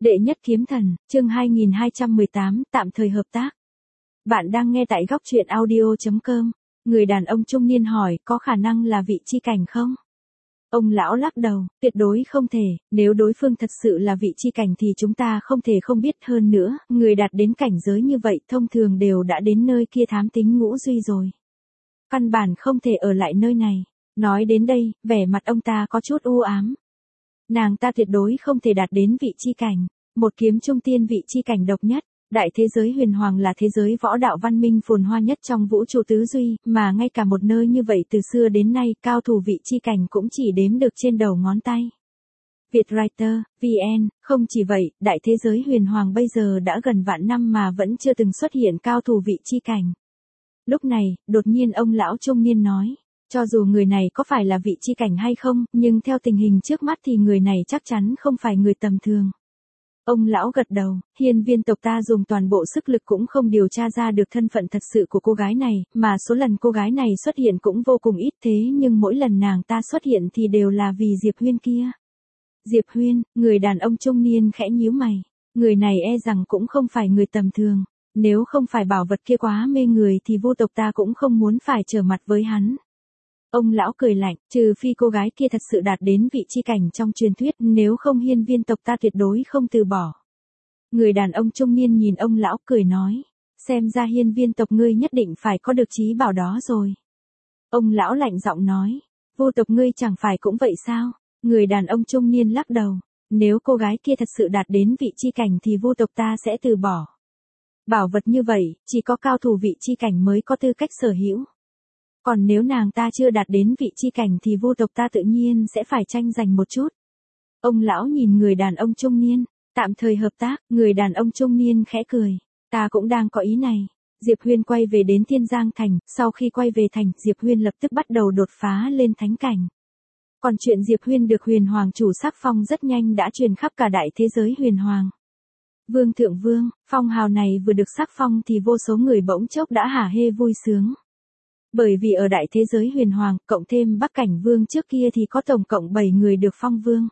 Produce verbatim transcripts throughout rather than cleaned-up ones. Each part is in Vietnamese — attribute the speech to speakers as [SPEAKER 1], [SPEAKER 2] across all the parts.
[SPEAKER 1] Đệ nhất kiếm thần, chương hai nghìn hai trăm mười tám, tạm thời hợp tác. Bạn đang nghe tại góc truyện audio chấm com. Người đàn ông trung niên hỏi, có khả năng là vị chi cảnh không? Ông lão lắc đầu, tuyệt đối không thể, nếu đối phương thật sự là vị chi cảnh thì chúng ta không thể không biết. Hơn nữa, người đạt đến cảnh giới như vậy thông thường đều đã đến nơi kia thám tính ngũ duy rồi. Căn bản không thể ở lại nơi này. Nói đến đây, vẻ mặt ông ta có chút u ám. Nàng ta tuyệt đối không thể đạt đến vị chi cảnh, một kiếm trung tiên vị chi cảnh độc nhất. Đại thế giới huyền hoàng là thế giới võ đạo văn minh phồn hoa nhất trong vũ trụ tứ duy, mà ngay cả một nơi như vậy từ xưa đến nay cao thủ vị chi cảnh cũng chỉ đếm được trên đầu ngón tay. Vietwriter, vê en, không chỉ vậy, đại thế giới huyền hoàng bây giờ đã gần vạn năm mà vẫn chưa từng xuất hiện cao thủ vị chi cảnh. Lúc này, đột nhiên ông lão trung niên nói, cho dù người này có phải là vị chi cảnh hay không, nhưng theo tình hình trước mắt thì người này chắc chắn không phải người tầm thường. Ông lão gật đầu, hiên viên tộc ta dùng toàn bộ sức lực cũng không điều tra ra được thân phận thật sự của cô gái này, mà số lần cô gái này xuất hiện cũng vô cùng ít, thế nhưng mỗi lần nàng ta xuất hiện thì đều là vì Diệp Huyên kia. Diệp Huyên, người đàn ông trung niên khẽ nhíu mày, người này e rằng cũng không phải người tầm thường, nếu không phải bảo vật kia quá mê người thì vô tộc ta cũng không muốn phải trở mặt với hắn. Ông lão cười lạnh, trừ phi cô gái kia thật sự đạt đến vị chi cảnh trong truyền thuyết, nếu không hiên viên tộc ta tuyệt đối không từ bỏ. Người đàn ông trung niên nhìn ông lão cười nói, xem ra hiên viên tộc ngươi nhất định phải có được trí bảo đó rồi. Ông lão lạnh giọng nói, vô tộc ngươi chẳng phải cũng vậy sao? Người đàn ông trung niên lắc đầu, nếu cô gái kia thật sự đạt đến vị chi cảnh thì vô tộc ta sẽ từ bỏ. Bảo vật như vậy, chỉ có cao thủ vị chi cảnh mới có tư cách sở hữu. Còn nếu nàng ta chưa đạt đến vị chi cảnh thì vô tộc ta tự nhiên sẽ phải tranh giành một chút. Ông lão nhìn người đàn ông trung niên, tạm thời hợp tác, người đàn ông trung niên khẽ cười, ta cũng đang có ý này. Diệp Huyên quay về đến Thiên Giang Thành, sau khi quay về thành, Diệp Huyên lập tức bắt đầu đột phá lên thánh cảnh. Còn chuyện Diệp Huyên được huyền hoàng chủ sắc phong rất nhanh đã truyền khắp cả đại thế giới huyền hoàng. Vương thượng vương, phong hào này vừa được sắc phong thì vô số người bỗng chốc đã hả hê vui sướng. Bởi vì ở đại thế giới huyền hoàng, cộng thêm Bắc Cảnh Vương trước kia thì có tổng cộng bảy người được phong vương.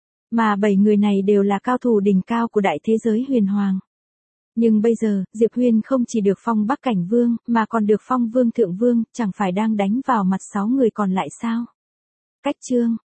[SPEAKER 1] Mà bảy người này đều là cao thủ đỉnh cao của đại thế giới huyền hoàng. Nhưng bây giờ, Diệp Huyên không chỉ được phong Bắc Cảnh Vương, mà còn được phong Vương Thượng Vương, chẳng phải đang đánh vào mặt sáu người còn lại sao? Cách chương,